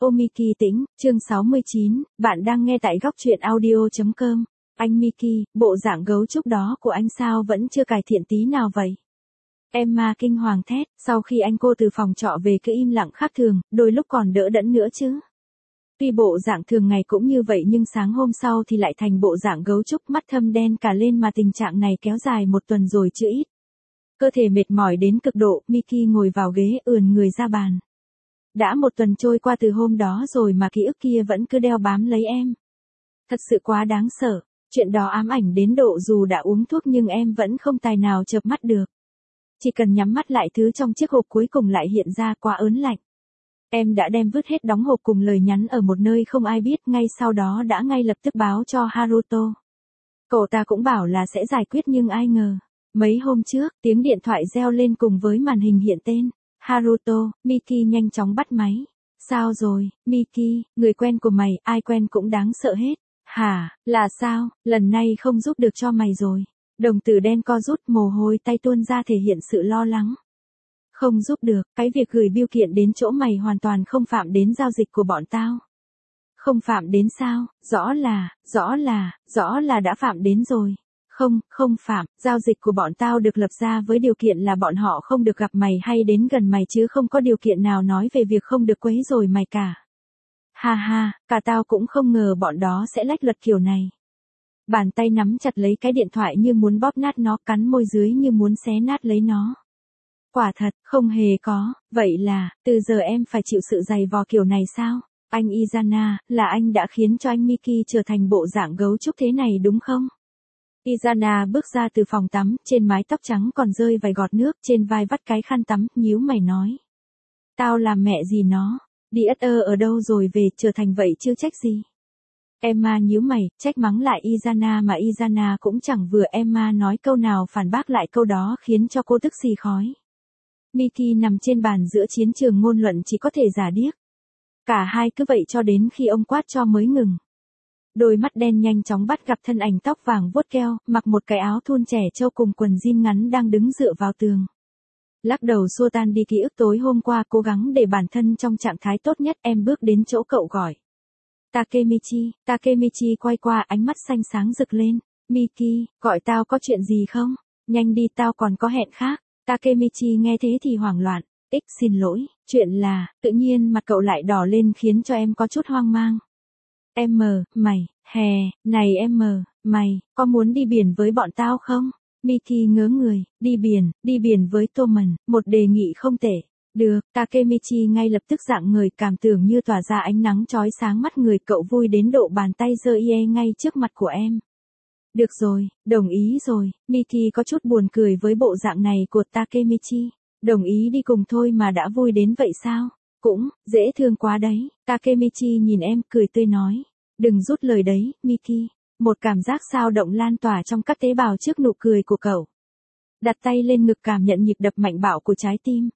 Ô Miki tĩnh, chương 69, bạn đang nghe tại góc truyện audio.com. Anh Miki, bộ dạng gấu trúc đó của anh sao vẫn chưa cải thiện tí nào vậy? Emma kinh hoàng thét, sau khi anh cô từ phòng trọ về cứ im lặng khác thường, đôi lúc còn đỡ đẫn nữa chứ. Tuy bộ dạng thường ngày cũng như vậy nhưng sáng hôm sau thì lại thành bộ dạng gấu trúc mắt thâm đen cả lên mà tình trạng này kéo dài một tuần rồi chứ ít. Cơ thể mệt mỏi đến cực độ, Miki ngồi vào ghế ườn người ra bàn. Đã một tuần trôi qua từ hôm đó rồi mà ký ức kia vẫn cứ đeo bám lấy em. Thật sự quá đáng sợ, chuyện đó ám ảnh đến độ dù đã uống thuốc nhưng em vẫn không tài nào chợp mắt được. Chỉ cần nhắm mắt lại thứ trong chiếc hộp cuối cùng lại hiện ra quá ớn lạnh. Em đã đem vứt hết đóng hộp cùng lời nhắn ở một nơi không ai biết, ngay sau đó đã ngay lập tức báo cho Haruto. Cậu ta cũng bảo là sẽ giải quyết nhưng ai ngờ. Mấy hôm trước, tiếng điện thoại reo lên cùng với màn hình hiện tên. Haruto, Miki nhanh chóng bắt máy. Sao rồi, Miki, người quen của mày, ai quen cũng đáng sợ hết. Hả, là sao, lần này không giúp được cho mày rồi. Đồng tử đen co rút, mồ hôi tay tuôn ra thể hiện sự lo lắng. Không giúp được, cái việc gửi bưu kiện đến chỗ mày hoàn toàn không phạm đến giao dịch của bọn tao. Không phạm đến sao, rõ là đã phạm đến rồi. Không phạm, giao dịch của bọn tao được lập ra với điều kiện là bọn họ không được gặp mày hay đến gần mày chứ không có điều kiện nào nói về việc không được quấy rối mày cả. Ha ha, cả tao cũng không ngờ bọn đó sẽ lách luật kiểu này. Bàn tay nắm chặt lấy cái điện thoại như muốn bóp nát nó, cắn môi dưới như muốn xé nát lấy nó. Quả thật, không hề có, vậy là, từ giờ em phải chịu sự dày vò kiểu này sao? Anh Izana, là anh đã khiến cho anh Miki trở thành bộ dạng gấu trúc thế này đúng không? Izana bước ra từ phòng tắm, trên mái tóc trắng còn rơi vài giọt nước, trên vai vắt cái khăn tắm, nhíu mày nói. Tao làm mẹ gì nó, đi ở đâu rồi về, trở thành vậy chứ trách gì. Emma nhíu mày, trách mắng lại Izana mà Izana cũng chẳng vừa, Emma nói câu nào phản bác lại câu đó khiến cho cô tức xì khói. Miki nằm trên bàn giữa chiến trường ngôn luận chỉ có thể giả điếc. Cả hai cứ vậy cho đến khi ông quát cho mới ngừng. Đôi mắt đen nhanh chóng bắt gặp thân ảnh tóc vàng vuốt keo, mặc một cái áo thun trẻ trâu cùng quần jean ngắn đang đứng dựa vào tường. Lắc đầu xua tan đi ký ức tối hôm qua, cố gắng để bản thân trong trạng thái tốt nhất, em bước đến chỗ cậu gọi. Takemichi quay qua, ánh mắt xanh sáng rực lên. Miki, gọi tao có chuyện gì không? Nhanh đi, tao còn có hẹn khác. Takemichi nghe thế thì hoảng loạn. Xin lỗi, chuyện là, tự nhiên mặt cậu lại đỏ lên khiến cho em có chút hoang mang. Này mày, có muốn đi biển với bọn tao không? Miki ngớ người, đi biển với Toman, một đề nghị không tệ. Được, Takemichi ngay lập tức dạng người, cảm tưởng như tỏa ra ánh nắng chói sáng mắt người, cậu vui đến độ bàn tay giơ ngay trước mặt của em. Được rồi, đồng ý rồi, Miki có chút buồn cười với bộ dạng này của Takemichi. Đồng ý đi cùng thôi mà đã vui đến vậy sao? Cũng, dễ thương quá đấy. Takemichi nhìn em, cười tươi nói. Đừng rút lời đấy, Miki. Một cảm giác sao động lan tỏa trong các tế bào trước nụ cười của cậu. Đặt tay lên ngực cảm nhận nhịp đập mạnh bạo của trái tim.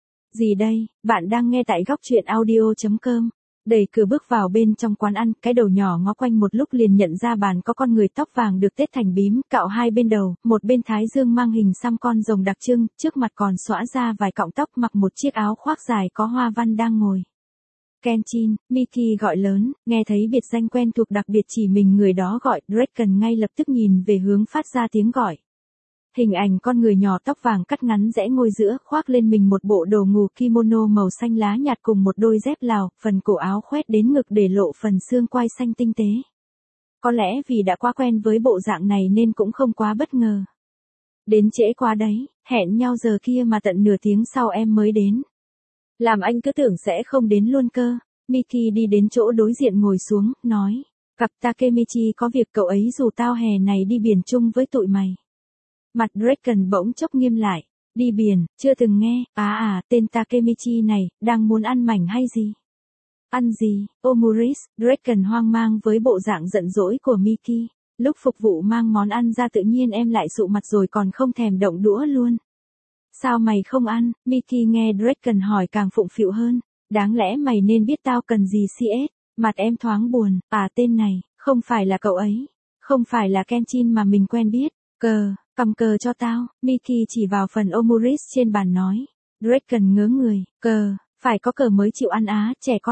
Gì đây, bạn đang nghe tại góc truyện audio.com. Đẩy cửa bước vào bên trong quán ăn, cái đầu nhỏ ngó quanh một lúc liền nhận ra bàn có con người tóc vàng được tết thành bím, cạo hai bên đầu, một bên thái dương mang hình xăm con rồng đặc trưng, trước mặt còn xõa ra vài cọng tóc, mặc một chiếc áo khoác dài có hoa văn đang ngồi. Kenshin, Miki gọi lớn, nghe thấy biệt danh quen thuộc đặc biệt chỉ mình người đó gọi, Draken ngay lập tức nhìn về hướng phát ra tiếng gọi. Hình ảnh con người nhỏ tóc vàng cắt ngắn rẽ ngôi giữa, khoác lên mình một bộ đồ ngủ kimono màu xanh lá nhạt cùng một đôi dép Lào, phần cổ áo khoét đến ngực để lộ phần xương quai xanh tinh tế. Có lẽ vì đã quá quen với bộ dạng này nên cũng không quá bất ngờ. Đến trễ quá đấy, hẹn nhau giờ kia mà tận nửa tiếng sau em mới đến. Làm anh cứ tưởng sẽ không đến luôn cơ. Miki đi đến chỗ đối diện ngồi xuống, nói. Gặp Takemichi có việc, cậu ấy rủ tao hè này đi biển chung với tụi mày. Mặt Draken bỗng chốc nghiêm lại. Đi biển, chưa từng nghe. Tên Takemichi này, đang muốn ăn mảnh hay gì? Ăn gì? Omuris, Draken hoang mang với bộ dạng giận dỗi của Miki. Lúc phục vụ mang món ăn ra tự nhiên em lại sụ mặt rồi còn không thèm động đũa luôn. Sao mày không ăn? Miki nghe Draken hỏi càng phụng phịu hơn. Đáng lẽ mày nên biết tao cần gì CS. Mặt em thoáng buồn. Tên này, không phải là cậu ấy. Không phải là Kenshin mà mình quen biết. Cầm cờ cho tao. Miki chỉ vào phần Omuris trên bàn nói. Draken ngớ người. Cờ, phải có cờ mới chịu ăn trẻ con thật.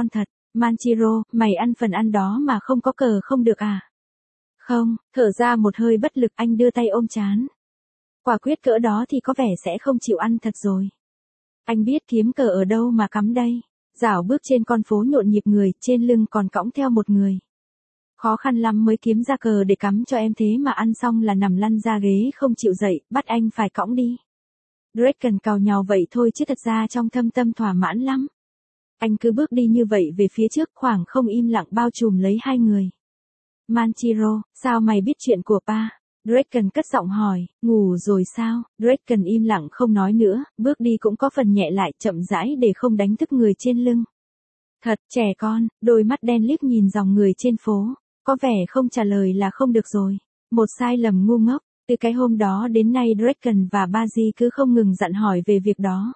Manchiro, mày ăn phần ăn đó mà không có cờ không được à? Không, thở ra một hơi bất lực anh đưa tay ôm trán. Quả quyết cỡ đó thì có vẻ sẽ không chịu ăn thật rồi. Anh biết kiếm cờ ở đâu mà cắm đây. Dạo bước trên con phố nhộn nhịp người, trên lưng còn cõng theo một người. Khó khăn lắm mới kiếm ra cờ để cắm cho em thế mà ăn xong là nằm lăn ra ghế không chịu dậy, bắt anh phải cõng đi. Draken càu nhàu vậy thôi chứ thật ra trong thâm tâm thỏa mãn lắm. Anh cứ bước đi như vậy về phía trước khoảng không im lặng bao trùm lấy hai người. Manchiro, sao mày biết chuyện của pa? Draken cất giọng hỏi, ngủ rồi sao? Draken im lặng không nói nữa, bước đi cũng có phần nhẹ lại chậm rãi để không đánh thức người trên lưng. Thật trẻ con, đôi mắt đen liếc nhìn dòng người trên phố, có vẻ không trả lời là không được rồi. Một sai lầm ngu ngốc, từ cái hôm đó đến nay Draken và Baji cứ không ngừng dặn hỏi về việc đó.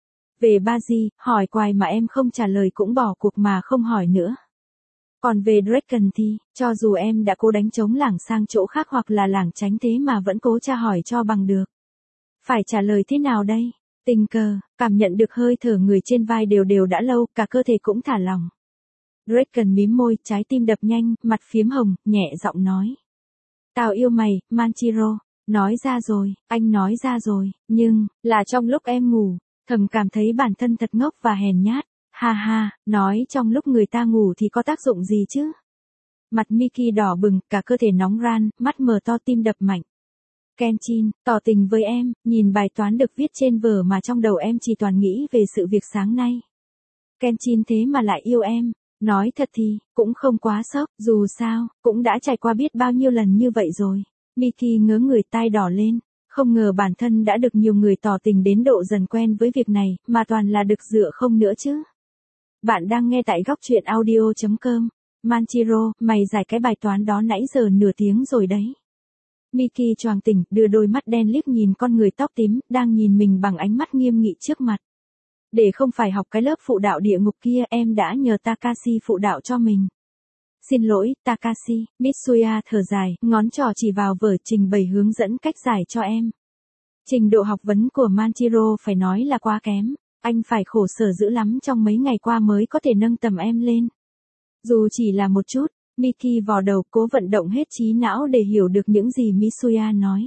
Về Baji, hỏi hoài mà em không trả lời cũng bỏ cuộc mà không hỏi nữa. Còn về Draken thì, cho dù em đã cố đánh trống lảng sang chỗ khác hoặc là lảng tránh thế mà vẫn cố tra hỏi cho bằng được. Phải trả lời thế nào đây? Tình cờ, cảm nhận được hơi thở người trên vai đều đều đã lâu, cả cơ thể cũng thả lỏng. Draken mím môi, trái tim đập nhanh, mặt phiếm hồng, nhẹ giọng nói. Tao yêu mày, Manchiro. Nói ra rồi, anh nói ra rồi, nhưng, là trong lúc em ngủ, thầm cảm thấy bản thân thật ngốc và hèn nhát. Ha ha, nói trong lúc người ta ngủ thì có tác dụng gì chứ? Mặt Mickey đỏ bừng, cả cơ thể nóng ran, mắt mở to tim đập mạnh. Kenshin, tỏ tình với em, nhìn bài toán được viết trên vở mà trong đầu em chỉ toàn nghĩ về sự việc sáng nay. Kenshin thế mà lại yêu em, nói thật thì, cũng không quá sốc, dù sao, cũng đã trải qua biết bao nhiêu lần như vậy rồi. Mickey ngớ người tai đỏ lên, không ngờ bản thân đã được nhiều người tỏ tình đến độ dần quen với việc này, mà toàn là được dựa không nữa chứ. Bạn đang nghe tại góc truyện audio.com. Manchiro, mày giải cái bài toán đó nãy giờ nửa tiếng rồi đấy. Mickey choàng tỉnh, đưa đôi mắt đen liếc nhìn con người tóc tím, đang nhìn mình bằng ánh mắt nghiêm nghị trước mặt. Để không phải học cái lớp phụ đạo địa ngục kia, em đã nhờ Takashi phụ đạo cho mình. Xin lỗi, Takashi, Mitsuya thở dài, ngón trỏ chỉ vào vở trình bày hướng dẫn cách giải cho em. Trình độ học vấn của Manchiro phải nói là quá kém. Anh phải khổ sở dữ lắm trong mấy ngày qua mới có thể nâng tầm em lên. Dù chỉ là một chút, Mickey vò đầu cố vận động hết trí não để hiểu được những gì Mitsuya nói.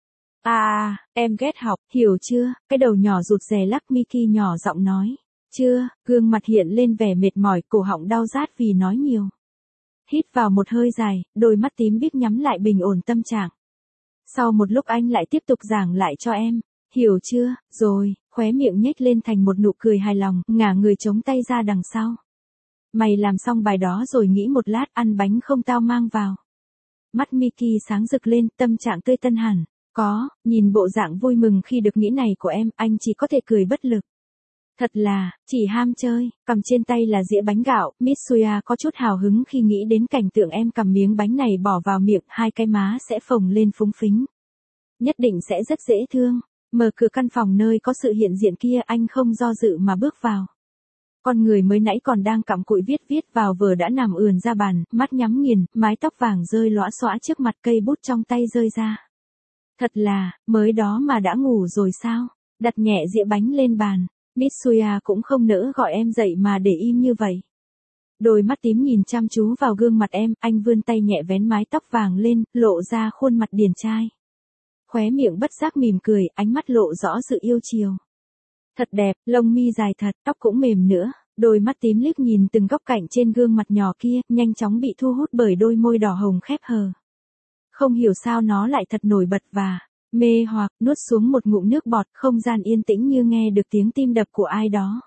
Em ghét học, hiểu chưa? Cái đầu nhỏ rụt rè lắc Mickey nhỏ giọng nói. Chưa, gương mặt hiện lên vẻ mệt mỏi, cổ họng đau rát vì nói nhiều. Hít vào một hơi dài, đôi mắt tím biếc nhắm lại bình ổn tâm trạng. Sau một lúc anh lại tiếp tục giảng lại cho em. Hiểu chưa, rồi, khóe miệng nhếch lên thành một nụ cười hài lòng, ngả người chống tay ra đằng sau. Mày làm xong bài đó rồi nghĩ một lát ăn bánh không tao mang vào. Mắt Mickey sáng rực lên, tâm trạng tươi tân hẳn. Có, nhìn bộ dạng vui mừng khi được nghĩ này của em, anh chỉ có thể cười bất lực. Thật là, chỉ ham chơi, cầm trên tay là dĩa bánh gạo, Mitsuya có chút hào hứng khi nghĩ đến cảnh tượng em cầm miếng bánh này bỏ vào miệng, hai cái má sẽ phồng lên phúng phính. Nhất định sẽ rất dễ thương. Mở cửa căn phòng nơi có sự hiện diện kia, anh không do dự mà bước vào. Con người mới nãy còn đang cặm cụi viết vào vở đã nằm ườn ra bàn, mắt nhắm nghiền, mái tóc vàng rơi lõa xõa trước mặt, cây bút trong tay rơi ra. Thật là, mới đó mà đã ngủ rồi sao? Đặt nhẹ dĩa bánh lên bàn, Mitsuya cũng không nỡ gọi em dậy mà để im như vậy. Đôi mắt tím nhìn chăm chú vào gương mặt em, anh vươn tay nhẹ vén mái tóc vàng lên, lộ ra khuôn mặt điển trai. Khóe miệng bất giác mỉm cười, ánh mắt lộ rõ sự yêu chiều. Thật đẹp, lông mi dài thật, tóc cũng mềm nữa, đôi mắt tím liếc nhìn từng góc cạnh trên gương mặt nhỏ kia, nhanh chóng bị thu hút bởi đôi môi đỏ hồng khép hờ. Không hiểu sao nó lại thật nổi bật và mê hoặc, nuốt xuống một ngụm nước bọt, không gian yên tĩnh như nghe được tiếng tim đập của ai đó.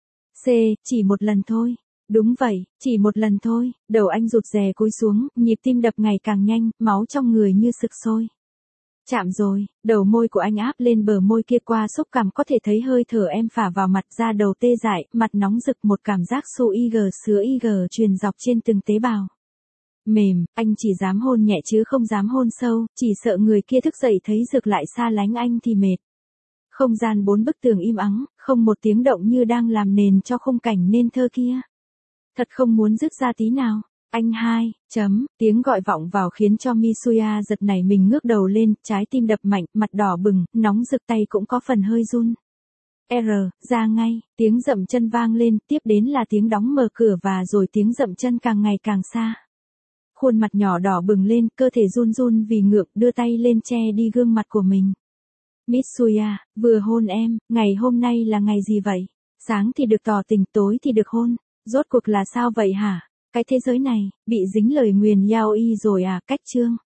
Chỉ một lần thôi. Đúng vậy, chỉ một lần thôi, đầu anh rụt rè cúi xuống, nhịp tim đập ngày càng nhanh, máu trong người như sực sôi. Chạm rồi, đầu môi của anh áp lên bờ môi kia, qua xúc cảm có thể thấy hơi thở em phả vào mặt, da đầu tê dại, mặt nóng rực, một cảm giác sứa ig truyền dọc trên từng tế bào. Mềm, anh chỉ dám hôn nhẹ chứ không dám hôn sâu, chỉ sợ người kia thức dậy thấy rực lại xa lánh anh thì mệt. Không gian bốn bức tường im ắng, không một tiếng động như đang làm nền cho khung cảnh nên thơ kia. Thật không muốn dứt ra tí nào. Anh hai, tiếng gọi vọng vào khiến cho Mitsuya giật nảy mình, ngước đầu lên, trái tim đập mạnh, mặt đỏ bừng, nóng rực, tay cũng có phần hơi run. R, ra ngay, tiếng dậm chân vang lên, tiếp đến là tiếng đóng mở cửa và rồi tiếng dậm chân càng ngày càng xa. Khuôn mặt nhỏ đỏ bừng lên, cơ thể run run vì ngượng, đưa tay lên che đi gương mặt của mình. Mitsuya, vừa hôn em, ngày hôm nay là ngày gì vậy? Sáng thì được tỏ tình, tối thì được hôn. Rốt cuộc là sao vậy hả? Cái thế giới này, bị dính lời nguyền yaoi rồi à, cách chương.